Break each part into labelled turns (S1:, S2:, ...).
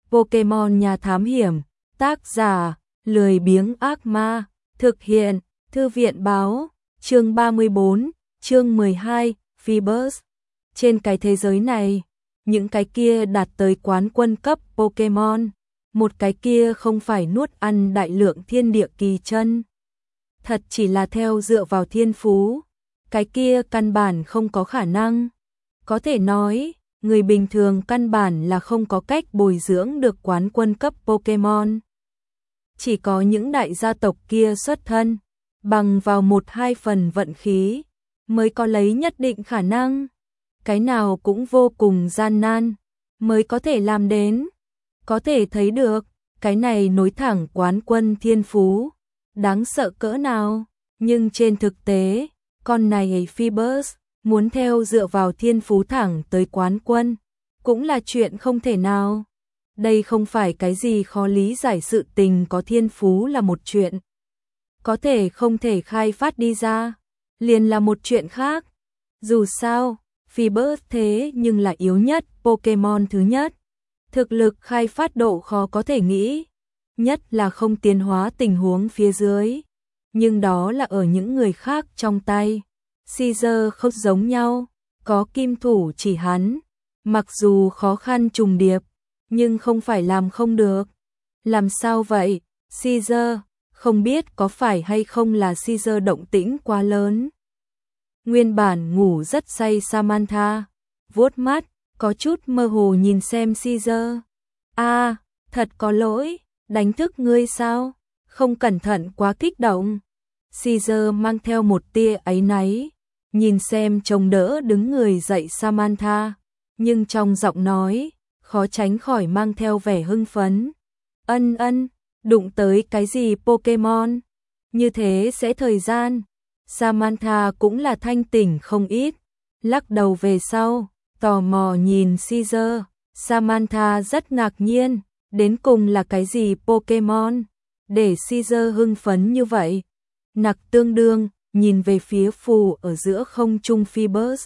S1: Pokemon Nhà Thám Hiểm, tác giả, lười biếng ác ma, thực hiện, Thư viện báo, chương 34, chương 12, Phoebus. Trên cái thế giới này, những cái kia đạt tới quán quân cấp Pokemon, một cái kia không phải nuốt ăn đại lượng thiên địa kỳ chân. Thật chỉ là theo dựa vào thiên phú, cái kia căn bản không có khả năng. Có thể nói, người bình thường căn bản là không có cách bồi dưỡng được quán quân cấp Pokemon. Chỉ có những đại gia tộc kia xuất thân, bằng vào 1-2 phần vận khí, mới có lấy nhất định khả năng. Cái nào cũng vô cùng gian nan, mới có thể làm đến. Có thể thấy được, cái này nối thẳng quán quân thiên phú, đáng sợ cỡ nào. Nhưng trên thực tế, con này Phoebus, muốn theo dựa vào thiên phú thẳng tới quán quân, cũng là chuyện không thể nào. Đây không phải cái gì khó lý giải, sự tình có thiên phú là một chuyện. Có thể không thể khai phát đi ra, liền là một chuyện khác. Dù sao, Phoebus thế nhưng là yếu nhất Pokemon thứ nhất. Thực lực khai phát độ khó có thể nghĩ, nhất là không tiến hóa tình huống phía dưới. Nhưng đó là ở những người khác trong tay. Caesar không giống nhau, có kim thủ chỉ hắn. Mặc dù khó khăn trùng điệp, nhưng không phải làm không được. Làm sao vậy, Caesar? Không biết có phải hay không là Caesar động tĩnh quá lớn. Nguyên bản ngủ rất say Samantha, vuốt mắt, có chút mơ hồ nhìn xem Caesar. Thật có lỗi, đánh thức ngươi sao? Không cẩn thận quá kích động. Caesar mang theo một tia áy náy, nhìn xem trông đỡ đứng người dậy Samantha, nhưng trong giọng nói, khó tránh khỏi mang theo vẻ hưng phấn. Ân, đụng tới cái gì Pokemon? Như thế sẽ thời gian. Samantha cũng là thanh tỉnh không ít, lắc đầu về sau, tò mò nhìn Caesar. Samantha rất ngạc nhiên, đến cùng là cái gì Pokemon? Để Caesar hưng phấn như vậy. Nặc tương đương, nhìn về phía phù ở giữa không trung Phoebus.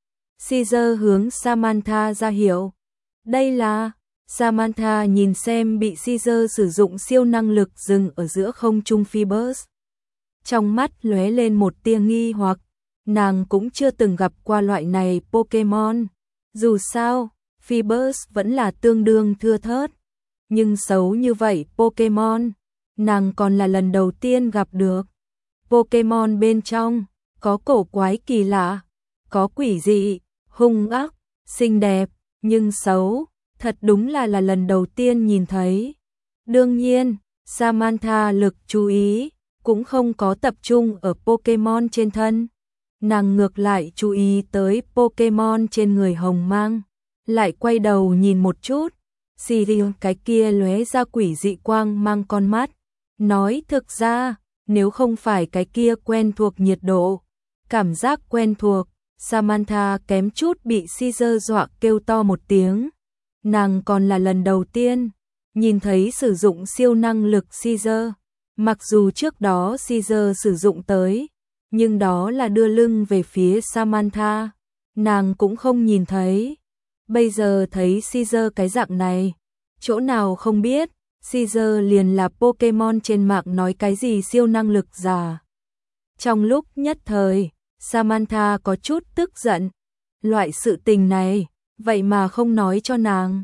S1: Caesar hướng Samantha ra hiệu. Đây là... Samantha nhìn xem bị Caesar sử dụng siêu năng lực dừng ở giữa không trung Phoebus. Trong mắt lóe lên một tia nghi hoặc, nàng cũng chưa từng gặp qua loại này Pokemon. Dù sao, Phoebus vẫn là tương đương thưa thớt. Nhưng xấu như vậy Pokemon, nàng còn là lần đầu tiên gặp được. Pokemon bên trong, có cổ quái kỳ lạ, có quỷ dị, hung ác, xinh đẹp, nhưng xấu, thật đúng là lần đầu tiên nhìn thấy. Đương nhiên, Samantha lực chú ý, cũng không có tập trung ở Pokemon trên thân. Nàng ngược lại chú ý tới Pokemon trên người hồng mang, lại quay đầu nhìn một chút. Sirius cái kia lóe ra quỷ dị quang mang con mắt. Nói thực ra, nếu không phải cái kia quen thuộc nhiệt độ, cảm giác quen thuộc, Samantha kém chút bị Caesar dọa kêu to một tiếng. Nàng còn là lần đầu tiên nhìn thấy sử dụng siêu năng lực Caesar. Mặc dù trước đó Caesar sử dụng tới, nhưng đó là đưa lưng về phía Samantha, nàng cũng không nhìn thấy. Bây giờ thấy Caesar cái dạng này, chỗ nào không biết, Caesar liền là Pokemon trên mạng nói cái gì siêu năng lực giả. Trong lúc nhất thời, Samantha có chút tức giận. Loại sự tình này, vậy mà không nói cho nàng.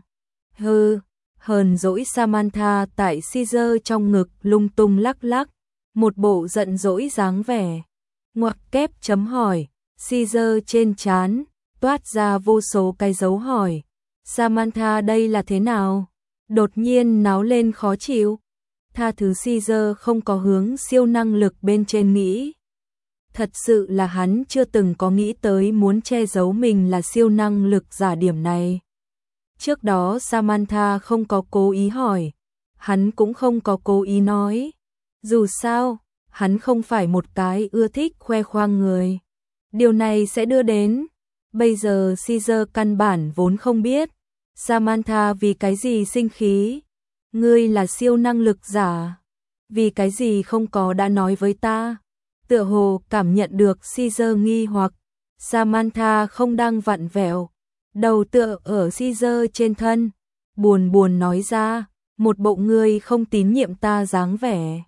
S1: Hờn dỗi Samantha tại Caesar trong ngực lung tung lắc lắc, một bộ giận dỗi dáng vẻ. Ngoặc kép chấm hỏi, Caesar trên trán toát ra vô số cái dấu hỏi. Samantha đây là thế nào? Đột nhiên náo lên khó chịu. Tha thứ Caesar không có hướng siêu năng lực bên trên nghĩ. Thật sự là hắn chưa từng có nghĩ tới muốn che giấu mình là siêu năng lực giả điểm này. Trước đó Samantha không có cố ý hỏi, hắn cũng không có cố ý nói. Dù sao, hắn không phải một cái ưa thích khoe khoang người. Điều này sẽ đưa đến, bây giờ Caesar căn bản vốn không biết. Samantha vì cái gì sinh khí? Ngươi là siêu năng lực giả, vì cái gì không có đã nói với ta? Tựa hồ cảm nhận được Caesar nghi hoặc, Samantha không đang vặn vẹo, đầu tựa ở Caesar trên thân, buồn buồn nói ra, một bộ ngươi không tín nhiệm ta dáng vẻ.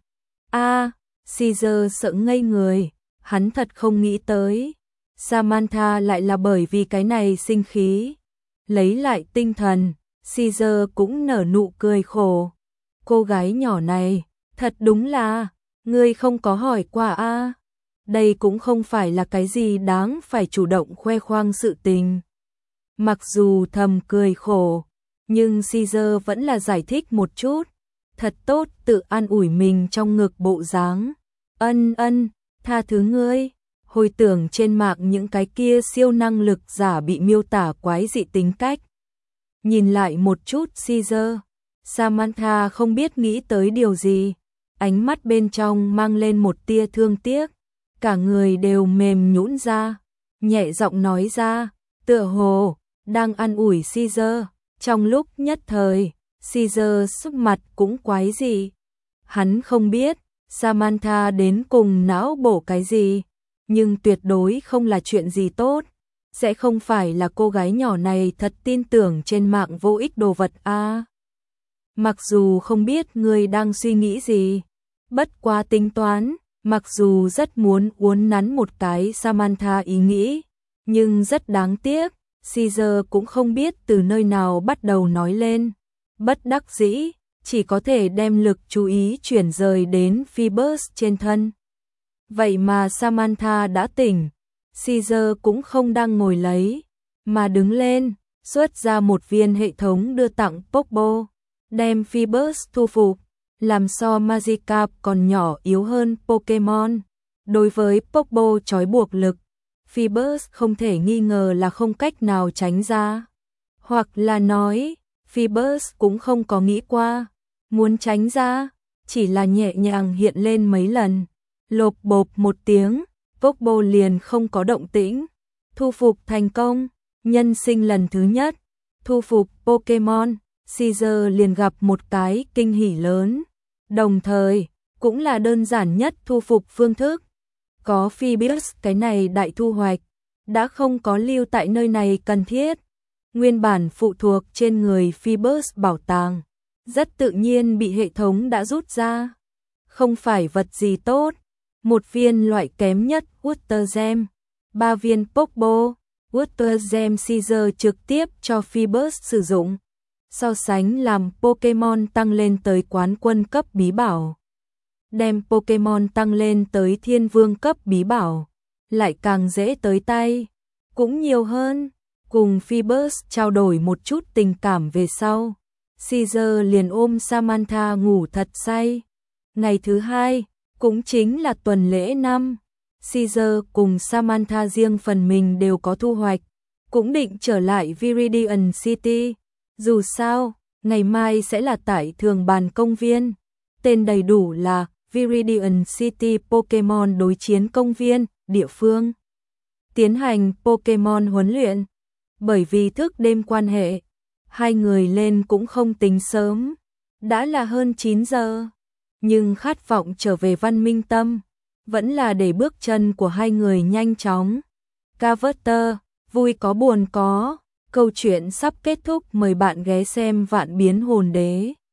S1: Caesar sợ ngây người, hắn thật không nghĩ tới. Samantha lại là bởi vì cái này sinh khí. Lấy lại tinh thần, Caesar cũng nở nụ cười khổ. Cô gái nhỏ này, thật đúng là, ngươi không có hỏi qua Đây cũng không phải là cái gì đáng phải chủ động khoe khoang sự tình. Mặc dù thầm cười khổ, nhưng Caesar vẫn là giải thích một chút. Thật tốt tự an ủi mình trong ngực bộ dáng. Ân, tha thứ ngươi. Hồi tưởng trên mạng những cái kia siêu năng lực giả bị miêu tả quái dị tính cách. Nhìn lại một chút Caesar, Samantha không biết nghĩ tới điều gì. Ánh mắt bên trong mang lên một tia thương tiếc. Cả người đều mềm nhũn ra. Nhẹ giọng nói ra, tựa hồ đang an ủi Caesar. Trong lúc nhất thời, Caesar sức mặt cũng quái dị. Hắn không biết Samantha đến cùng não bổ cái gì, nhưng tuyệt đối không là chuyện gì tốt. Sẽ không phải là cô gái nhỏ này thật tin tưởng trên mạng vô ích đồ vật Mặc dù không biết người đang suy nghĩ gì, bất quá tính toán, mặc dù rất muốn uốn nắn một cái Samantha ý nghĩ, nhưng rất đáng tiếc, Caesar cũng không biết từ nơi nào bắt đầu nói lên. Bất đắc dĩ, chỉ có thể đem lực chú ý chuyển rời đến Phoebus trên thân. Vậy mà Samantha đã tỉnh, Caesar cũng không đang ngồi lấy, mà đứng lên, xuất ra một viên hệ thống đưa tặng Popo, đem Phoebus thu phục, làm so Magikarp còn nhỏ yếu hơn Pokemon. Đối với Popo trói buộc lực, Phoebus không thể nghi ngờ là không cách nào tránh ra. Hoặc là nói, Phoebus cũng không có nghĩ qua, muốn tránh ra, chỉ là nhẹ nhàng hiện lên mấy lần. Lộp bộp một tiếng, Popo liền không có động tĩnh. Thu phục thành công, nhân sinh lần thứ nhất, thu phục Pokemon, Caesar liền gặp một cái kinh hỉ lớn. Đồng thời, cũng là đơn giản nhất thu phục phương thức. Có Phoebus cái này đại thu hoạch, đã không có lưu tại nơi này cần thiết. Nguyên bản phụ thuộc trên người Phoebus bảo tàng, rất tự nhiên bị hệ thống đã rút ra. Không phải vật gì tốt, một viên loại kém nhất Water Gem, 3 viên Popo, Water Gem Caesar trực tiếp cho Phoebus sử dụng. So sánh làm Pokemon tăng lên tới quán quân cấp bí bảo, đem Pokemon tăng lên tới thiên vương cấp bí bảo, lại càng dễ tới tay, cũng nhiều hơn. Cùng Phoebus trao đổi một chút tình cảm về sau, Caesar liền ôm Samantha ngủ thật say. Ngày thứ hai, cũng chính là tuần lễ 5, Caesar cùng Samantha riêng phần mình đều có thu hoạch, cũng định trở lại Viridian City. Dù sao, ngày mai sẽ là tại Thường Bàn Công viên, tên đầy đủ là Viridian City Pokemon đối chiến công viên, địa phương tiến hành Pokemon huấn luyện. Bởi vì thức đêm quan hệ, hai người lên cũng không tính sớm, đã là hơn 9 giờ. Nhưng khát vọng trở về Văn Minh Tâm, vẫn là để bước chân của hai người nhanh chóng. Carver, vui có buồn có, câu chuyện sắp kết thúc, mời bạn ghé xem Vạn Biến Hồn Đế.